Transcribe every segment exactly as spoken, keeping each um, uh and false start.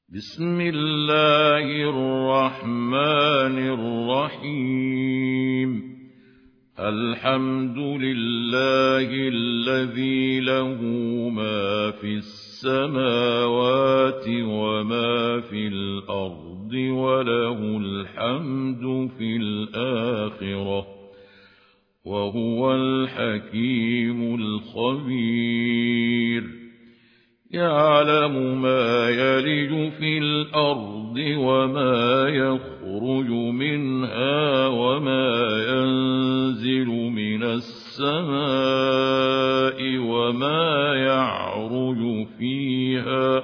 بسم الله الرحمن الرحيم. الحمد لله الذي له ما في السماوات وما في الأرض وله الحمد في الآخرة وهو الحكيم الخبير. يعلم ما يلج في الأرض وما يخرج منها وما ينزل من السماء وما يعرج فيها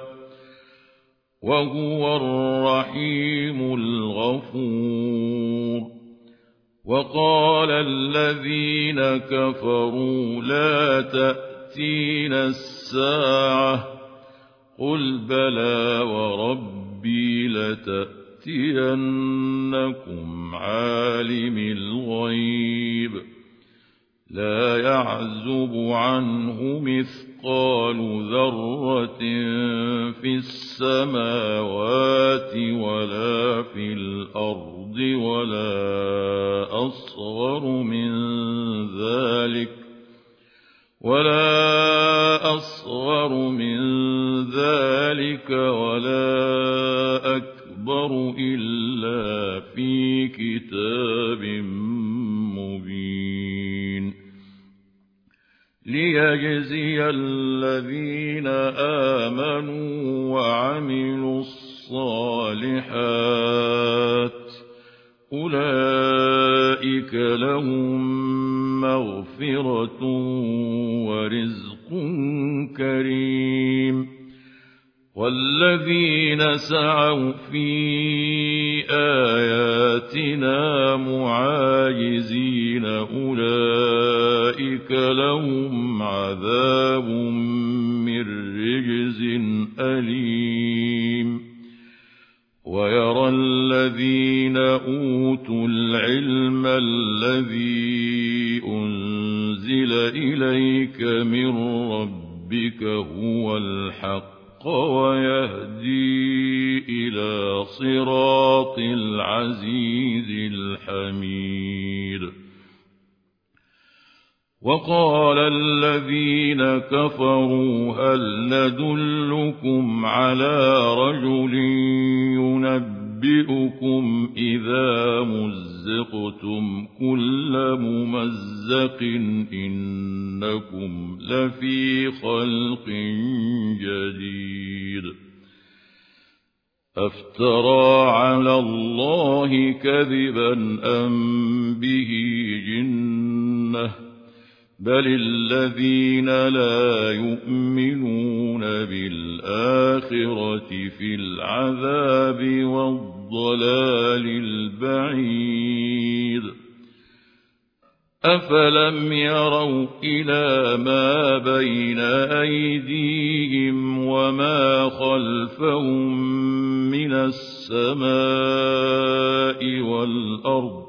وهو الرحيم الغفور. وقال الذين كفروا لا تأتينا الساعة قل بلى وربي لتأتينكم عالم الغيب لا يعزب عنه مثقال ذرة في السماوات ولا في الأرض ولا أصغر من ذلك ولا أصغر من ذلك ولا أكبر إلا في كتاب مبين. ليجزي الذين آمنوا وعملوا الصالحات أولئك لهم مغفرة ورزق كريم. والذين سعوا في آياتنا معاجزين أولئك لهم عذاب من رجز أليم. ويرى الذين أوتوا العلم الذي أنزل إليك من ربك هو الحق ويهدي إلى صراط العزيز الحميد. وقال الذين كفروا هل ندلكم على رجل ينبئكم إذا مزقتم كل ممزق إنكم لفي خلق جديد. أفترى على الله كذبا أم به جنة بل الذين لا يؤمنون بالآخرة في العذاب والضلال البعيد. أفلم يروا إلى ما بين أيديهم وما خلفهم من السماء والأرض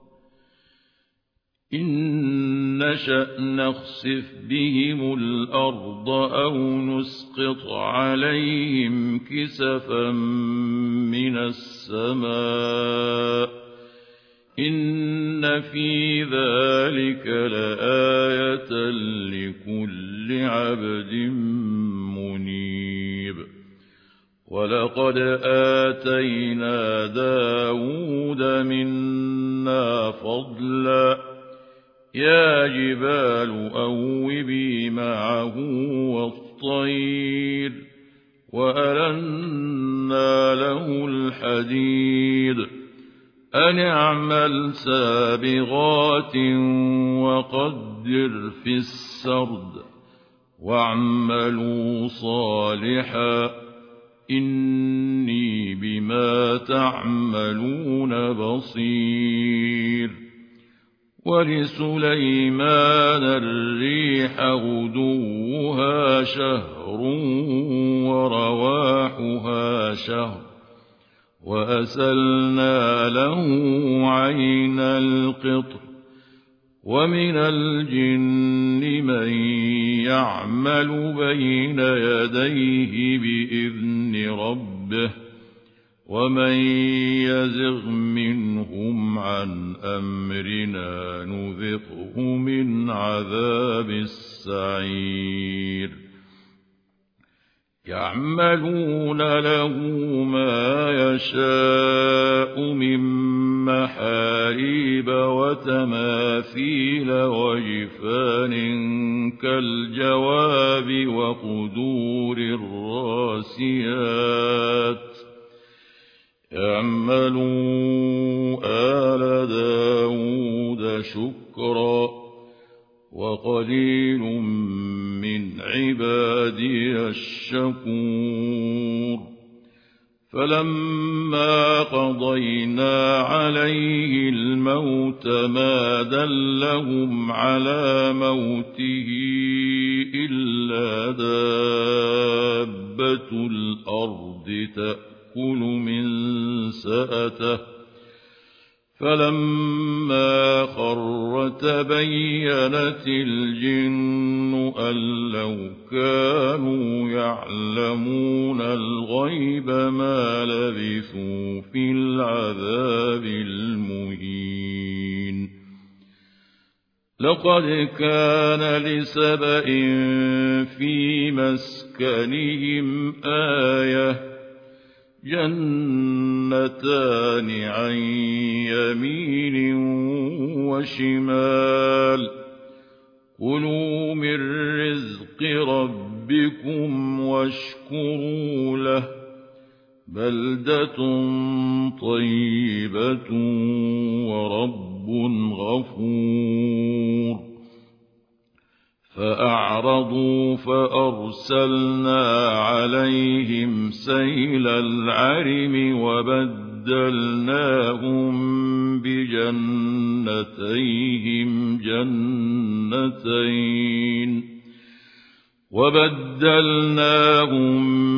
إن نشأ نخسف بهم الأرض أو نسقط عليهم كسفا من السماء إن في ذلك لآية لكل عبد منيب. ولقد آتينا داود منا فضلا يا جبال أوبي معه والطير وألنا له الحديد أن اعمل سابغات وقدر في السرد واعملوا صالحا إني بما تعملون بصير. ولسليمان الريح غدوها شهر ورواحها شهر وأسلنا له عين القطر ومن الجن من يعمل بين يديه بإذن ربه ربه ومن يزغ منهم عن أمرنا نذقه من عذاب السعير يعملون له ما يشاء من محاريب وتماثيل وجفان كالجواب وقدور الراسيات اعملوا آل داود شكرا وقليل من عبادي الشكور فلما قضينا عليه الموت ما دلهم على موته إلا دابة الأرض تأكل من سأته فلما خر تبينت الجن أن لو كانوا يعلمون الغيب ما لبثوا في العذاب المهين لقد كان لسبإ في مسكنهم آية جنتان عن يمين وشمال كلوا من رزق ربكم واشكروا له بلدة طيبة ورب غفور فأعرضوا فأرسلنا عليهم سيل العرم وبدلناهم بجنتيهم جنتين وبدلناهم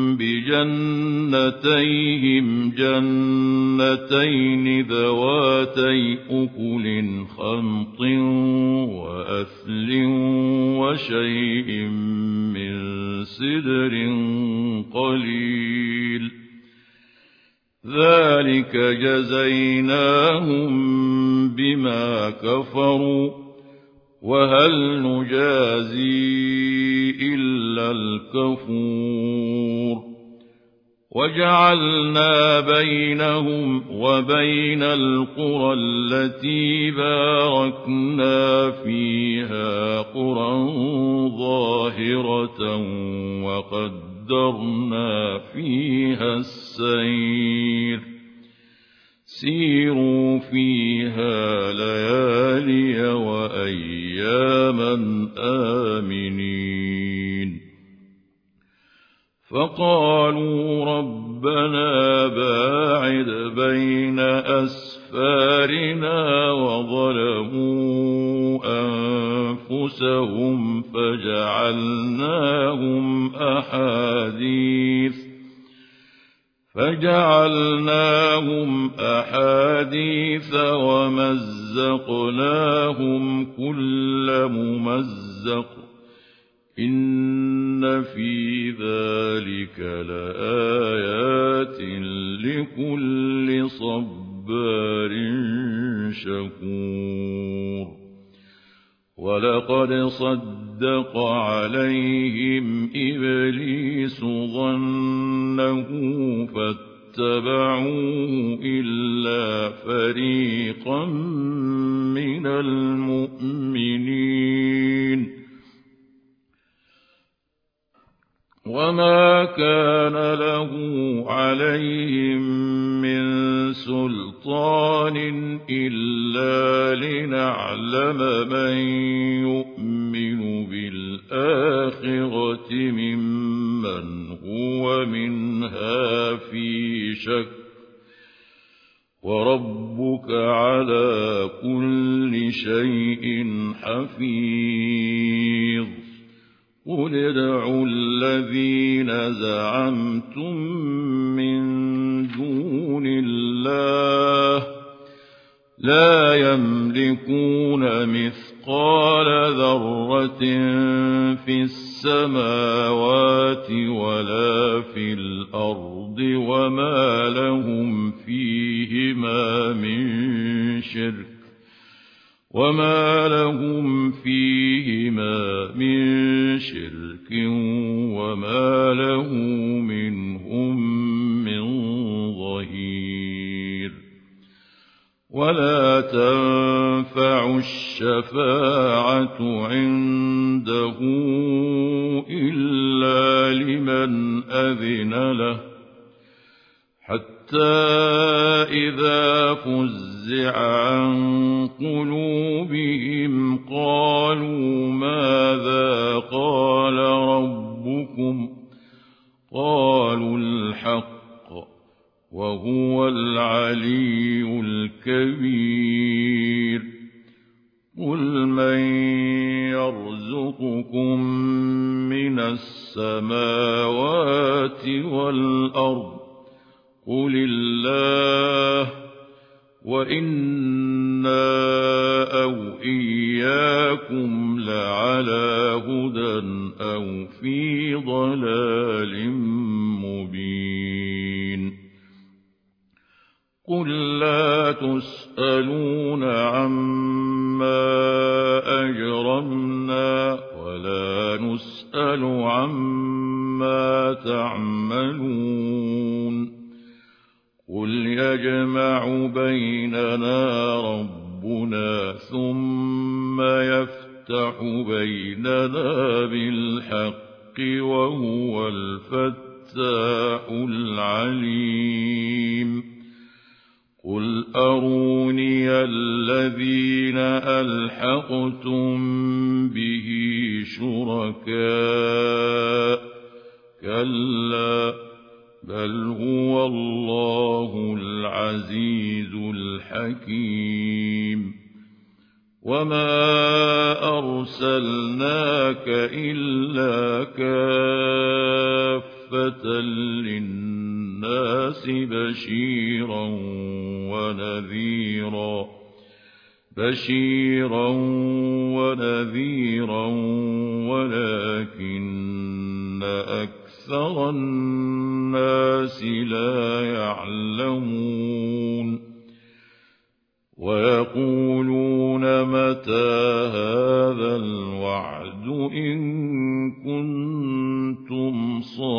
بجنتيهم جنتين ذواتي أكل خمط وأثل وشيء من سدر قليل ذلك جزيناهم بما كفروا وهل نجازي إلا الكفور وجعلنا بينهم وبين القرى التي باركنا فيها قرى ظاهرة وقدرنا فيها السير سيروا فيها ليالي وأياما آمنين فقالوا ربنا باعد بين أسفارنا وظلموا أنفسهم فجعلناهم أحاديث فجعلناهم أحاديث ومزقناهم كل ممزق إن في ذلك لآيات لكل صبار شكور ولقد صدق عليهم إبليس ظنه فاتبعوه إلا فريقا من المؤمنين وما كان له عليهم من سلطان إلا لنعلم من يؤمن بالآخرة ممن هو منها في شك وربك على كل شيء حفيظ قل ادعوا الذين زعمتم من دون الله لا يملكون مثقال ذرة في السماوات ولا في الأرض ولا وما لهم فيهما من شرك وما لهم فيهما من شرك وما له منهم من ظهير ولا تنفع الشفاعة عنده إلا لمن أذن له حتى إذا فزع عن قلوبهم قالوا ماذا قال ربكم قالوا الحق وهو العلي الكبير قل من يرزقكم من السماوات والأرض قل الله وإنا أو إياكم لعلى هدى أو في ضلال مبين قل لا تسألون عما أجرمنا ولا نسأل عما تعملون قل يجمع بيننا ربنا ثم يفتح بيننا بالحق وهو الفتاح العليم قل أروني الذين ألحقتم به شركاء كلا بل هو الله العزيز الحكيم وما أرسلناك إلا كافة للناس بشيرا ونذيرا بشيرا ونذيرا ولكن أكثر الناس لا يعلمون ويقولون متى هذا الوعد إن كنتم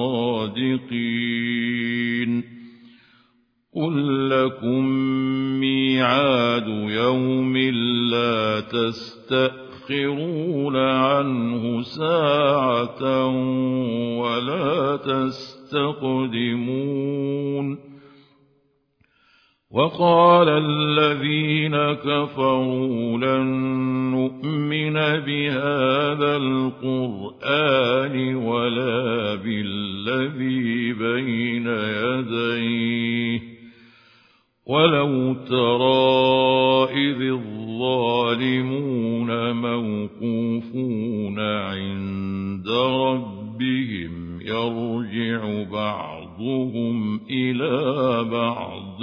صادقين قل لكم ميعاد يوم لا تستأخرون عنه ساعة ولا تستقدمون وقال الذين كفروا لن نؤمن بهذا القرآن ولا بالذي بين يديه ولو ترى إذ الظالمون موقوفون عند ربهم يرجع بعضهم إلى بعض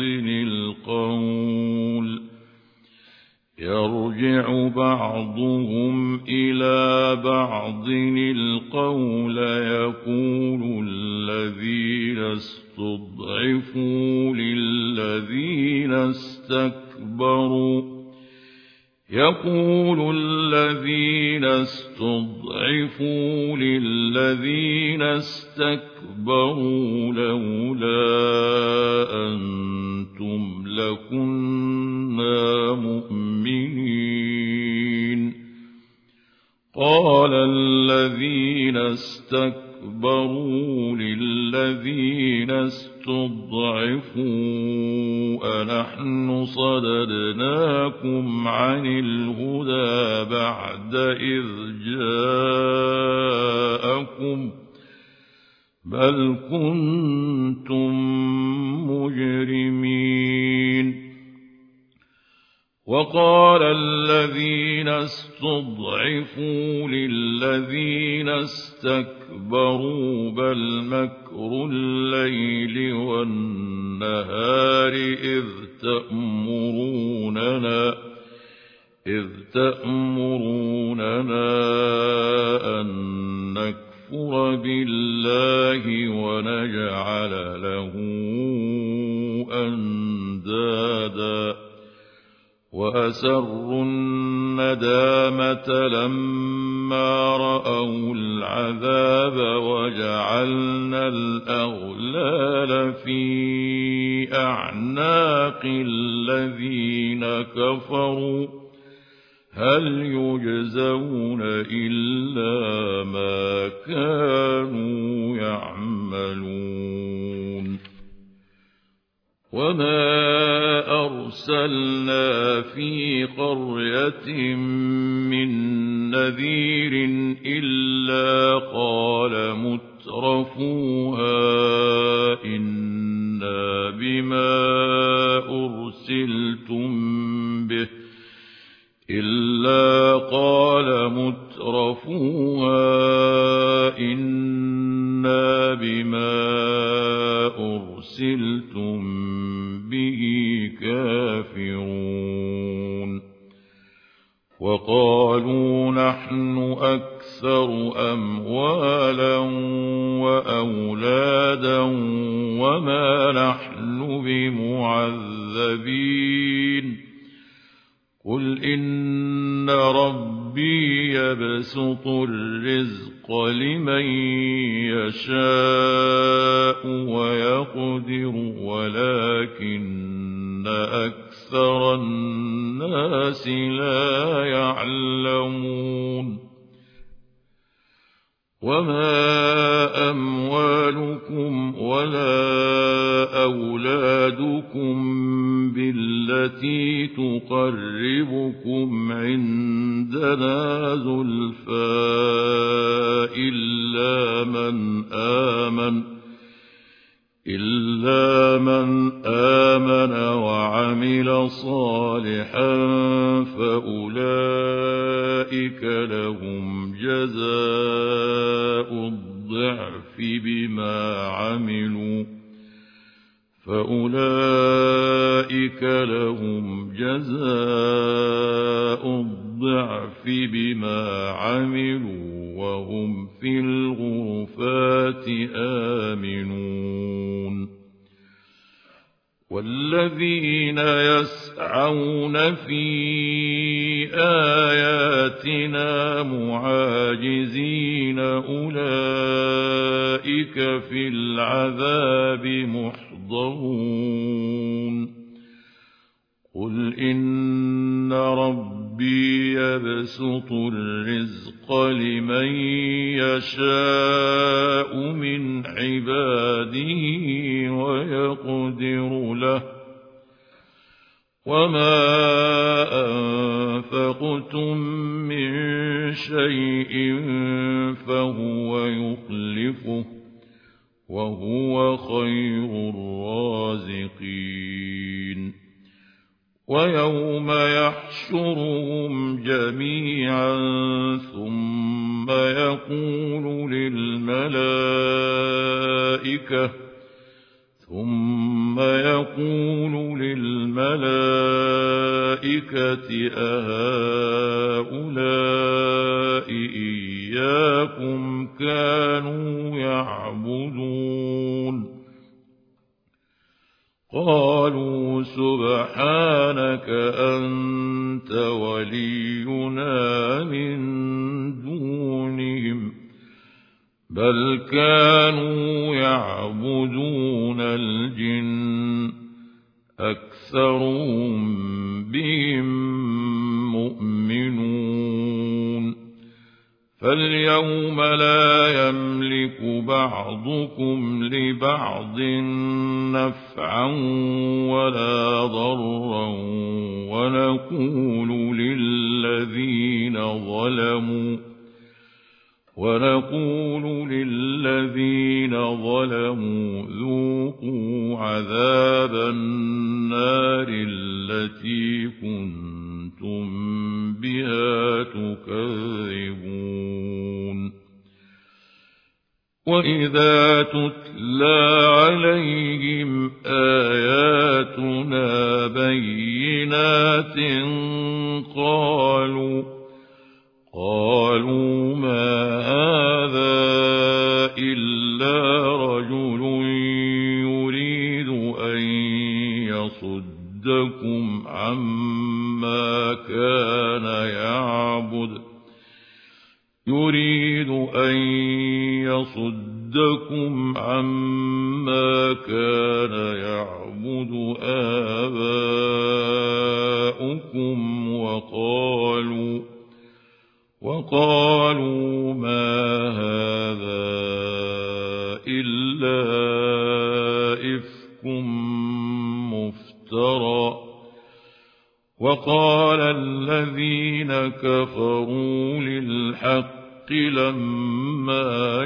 القول يرجع بعضهم إلى بعض القول يقول الذين استضعفوا للذين استكبروا يقول الذين استضعفوا للذين استكبروا لولا أنتم لكنا مؤمنين قال الذين استكبروا للذين استضعفوا أنحن صددناكم عن الهدى بعد إذ جاءكم بل كنتم مجرمين وقال الذين استضعفوا للذين استكبروا بل مكر الليل والنهار إذ تأمروننا إذ تأمروننا أن نكفر نكفر بالله ونجعل له أندادا وأسروا الندامة لما رأوا العذاب وجعلنا الأغلال في أعناق الذين كفروا هل يجزون إلا ما كانوا يعملون وما أرسلنا في قرية من نذير إلا قال مترفوها إنا بما أرسلتم به إلا قال مترفوها إنا بما أرسلتم به كافرون وقالوا نحن أكثر أموالا وأولادا وما نحن بمعذبين قل إن ربي يبسط الرزق لمن يشاء ويقدر ولكن أكثر الناس لا يعلمون وما أموالكم ولا أولادكم بالتي تقربكم عندنا زلفى إلا من آمن إلا من آمن وعمل صالحا فأولئك لهم جزاء الضعف بما عملوا فأولئك لهم جزاء الضعف بما عملوا وهم في الغرفات آمنون والذين يسعون في آياتنا معاجزين أولئك في العذاب محضرون قل إن ربي يبسط الرزق لمن يشاء من عباده ويقدر له وما أنفقتم من شيء فهو يخلفه وهو خير الرازقين ويوم يحشرهم جميعا ثم يقول للملائكة ثم يقول للملائكة أهؤلاء إياكم كانوا يعبدون قالوا سبحانك أنت ولينا من دونهم بل كانوا يعبدون الجن أكثرهم بهم مؤمنون فاليوم لا يملك بعضكم لبعض نفعا ولا ضرا ونقول للذين ظلموا ونقول للذين ظلموا ذوقوا عذاب النار التي كنتم بها تكذبون وإذا تتلى عليهم آياتنا بينات قالوا قالوا ما هذا يصدكم عما كان يعبد يريد أن يصدكم عما كان يعبد آباؤكم وقالوا وقالوا ما هذا إلا إفك مفترى وقال الذين كفروا للحق لما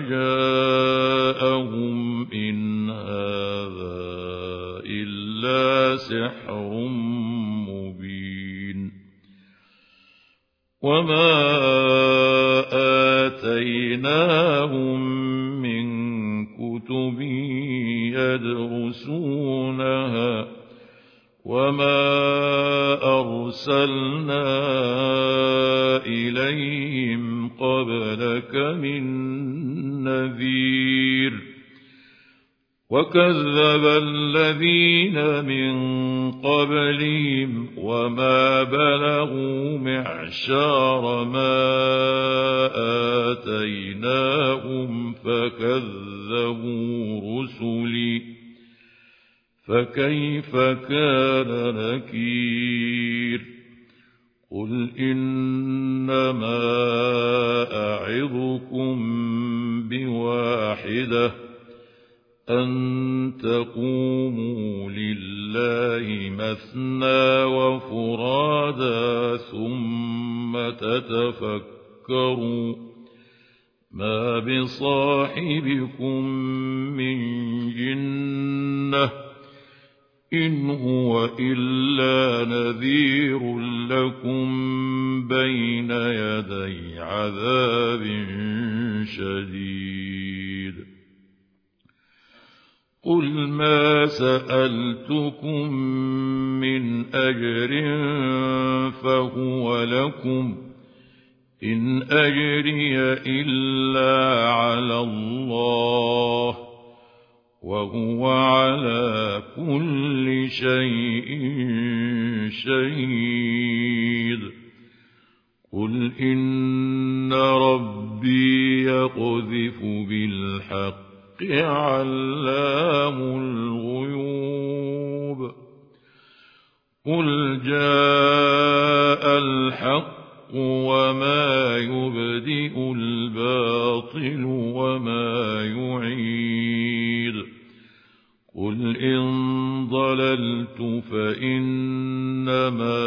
جاءهم إن هذا إلا سحر مبين وما آتيناهم من كتب يدرسونها وما أرسلنا إليهم قبلك من نذير وكذب الذين من قبلهم وما بلغوا معشار ما آتيناهم فكذبوا رسلي فكيف كان نكير قل إنما أعظكم بواحدة أن تقوموا لله مثنى وفرادا ثم تتفكروا ما بصاحبكم من جنة إن هو إلا نذير لكم بين يدي عذاب شديد قل ما سألتكم من أجر فهو لكم إن أجري إلا على الله وهو على كل شيء شهيد قل إن ربي يقذف بالحق علام الغيوب قل جاء الحق وما يبدئ الباطل وما يعيد قل إن ضللت فإنما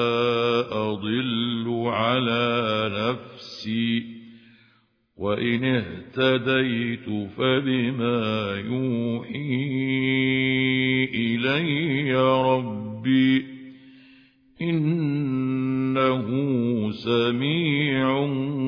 أضل على نفسي وإن اهتديت فبما يوحي إلي ربي إنه سميع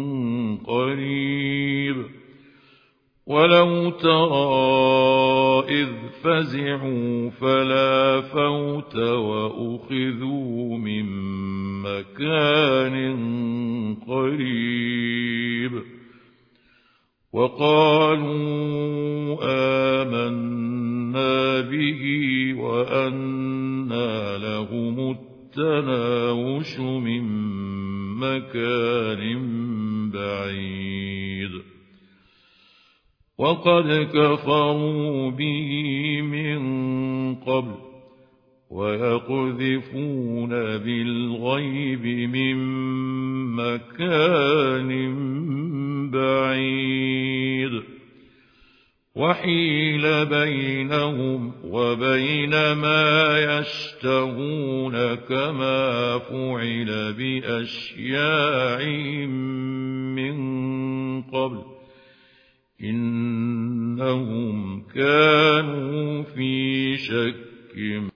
قريب ولو ترى إذ فزعوا فلا فوت وأخذوا من مكان قريب وقالوا آمنا به وأنى لهم التناوش من مكان بعيد وقد كفروا به من قبل ويقذفون بالغيب من مكان بعيد وحيل بينهم وبين ما يشتهون كما فعل بأشياعهم من قبل إنهم كانوا في شك